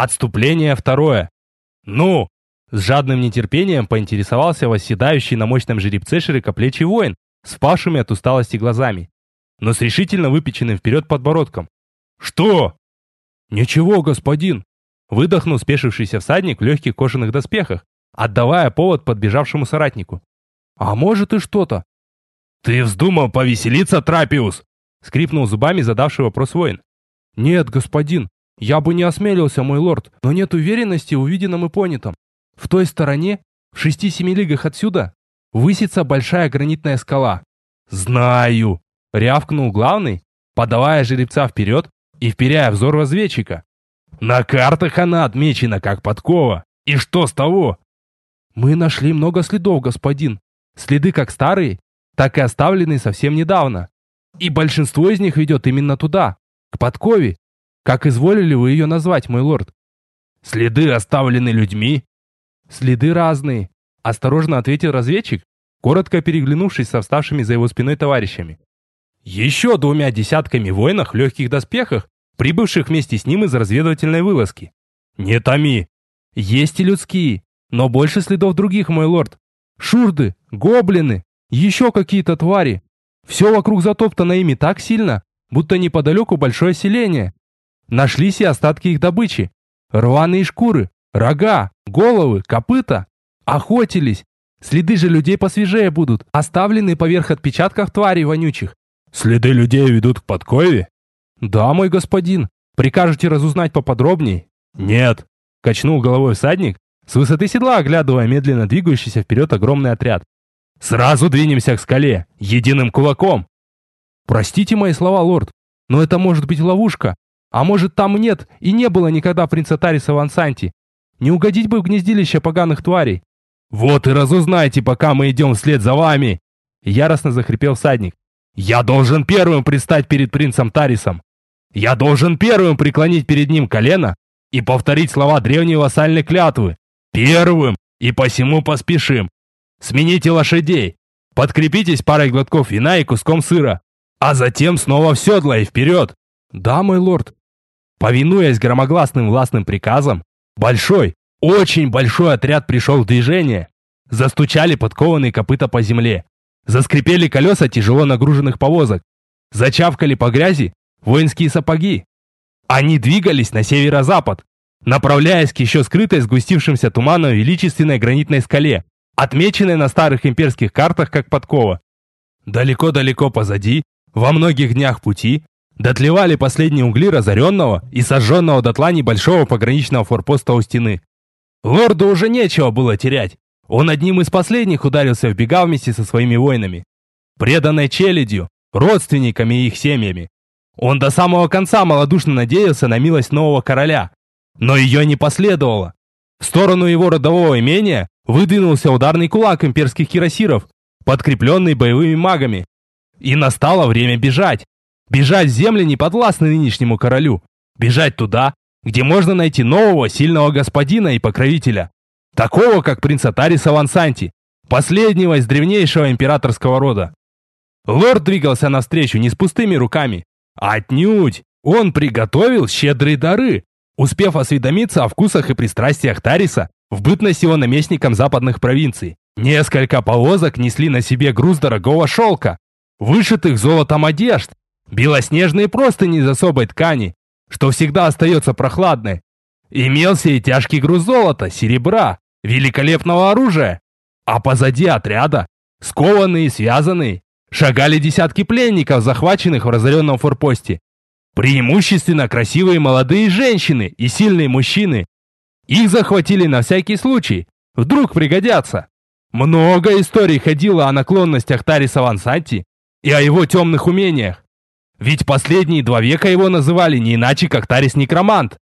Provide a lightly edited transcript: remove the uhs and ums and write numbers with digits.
Отступление второе. Ну, с жадным нетерпением поинтересовался восседающий на мощном жеребце широкоплечий воин с впавшими от усталости глазами, но с решительно выпеченным вперед подбородком. Что? Ничего, господин, выдохнул спешившийся всадник в легких кожаных доспехах, отдавая повод подбежавшему соратнику. А может и что-то. Ты вздумал повеселиться, Трапиус? Скрипнул зубами задавший вопрос воин. Нет, господин, я бы не осмелился, мой лорд, но нет уверенности в увиденном и понятом. В той стороне, в 6-7 лигах отсюда, высится большая гранитная скала. Знаю, рявкнул главный, подавая жеребца вперед и вперяя взор разведчика. На картах она отмечена как подкова. И что с того? Мы нашли много следов, господин. Следы как старые, так и оставленные совсем недавно. И большинство из них ведет именно туда, к подкове. Как изволили вы ее назвать, мой лорд? Следы оставлены людьми? Следы разные, осторожно ответил разведчик, коротко переглянувшись со вставшими за его спиной товарищами. Еще 2 десятками воинов в легких доспехах, прибывших вместе с ним из разведывательной вылазки. Не томи. Есть и людские, но больше следов других, мой лорд. Шурды, гоблины, еще какие-то твари. Все вокруг затоптано ими так сильно, будто неподалеку большое селение. Нашлись и остатки их добычи. Рваные шкуры, рога, головы, копыта. Охотились. Следы же людей посвежее будут, оставленные поверх отпечатков тварей вонючих. Следы людей ведут к подкове? Да, мой господин. Прикажете разузнать поподробнее? Нет. Качнул головой всадник, с высоты седла оглядывая медленно двигающийся вперед огромный отряд. Сразу двинемся к скале, единым кулаком. Простите мои слова, лорд, но это может быть ловушка. А может, там нет и не было никогда принца Тариса в Ансанти. Не угодить бы в гнездилище поганых тварей. Вот и разузнайте, пока мы идем вслед за вами. Яростно захрипел всадник. Я должен первым предстать перед принцем Тарисом. Я должен первым преклонить перед ним колено и повторить слова древней вассальной клятвы. Первым, и посему поспешим. Смените лошадей, подкрепитесь парой глотков вина и куском сыра, а затем снова в седло и вперед. Да, мой лорд. Повинуясь громогласным властным приказам, большой, очень большой отряд пришел в движение. Застучали подкованные копыта по земле, заскрипели колеса тяжело нагруженных повозок, зачавкали по грязи воинские сапоги. Они двигались на северо-запад, направляясь к еще скрытой сгустившимся туманом величественной гранитной скале, отмеченной на старых имперских картах как подкова. Далеко-далеко позади, во многих днях пути, дотлевали последние угли разоренного и сожженного дотла небольшого пограничного форпоста у стены. Лорду уже нечего было терять. Он одним из последних ударился в бега вместе со своими воинами, преданной челядью, родственниками и их семьями. Он до самого конца малодушно надеялся на милость нового короля, но ее не последовало. В сторону его родового имения выдвинулся ударный кулак имперских кирасиров, подкрепленный боевыми магами. И настало время бежать. Бежать в земли, не подвластные нынешнему королю. Бежать туда, где можно найти нового сильного господина и покровителя. Такого, как принца Тариса в Ансанти, последнего из древнейшего императорского рода. Лорд двигался навстречу не с пустыми руками. Отнюдь! Он приготовил щедрые дары, успев осведомиться о вкусах и пристрастиях Тариса в бытность его наместником западных провинций. Несколько повозок несли на себе груз дорогого шелка, вышитых золотом одежд, белоснежные простыни из особой ткани, что всегда остается прохладной. Имелся и тяжкий груз золота, серебра, великолепного оружия. А позади отряда, скованные и связанные, шагали десятки пленников, захваченных в разоренном форпосте. Преимущественно красивые молодые женщины и сильные мужчины. Их захватили на всякий случай, вдруг пригодятся. Много историй ходило о наклонностях Тариса в Ансанти и о его темных умениях. Ведь последние 2 века его называли не иначе, как Тарис-некромант.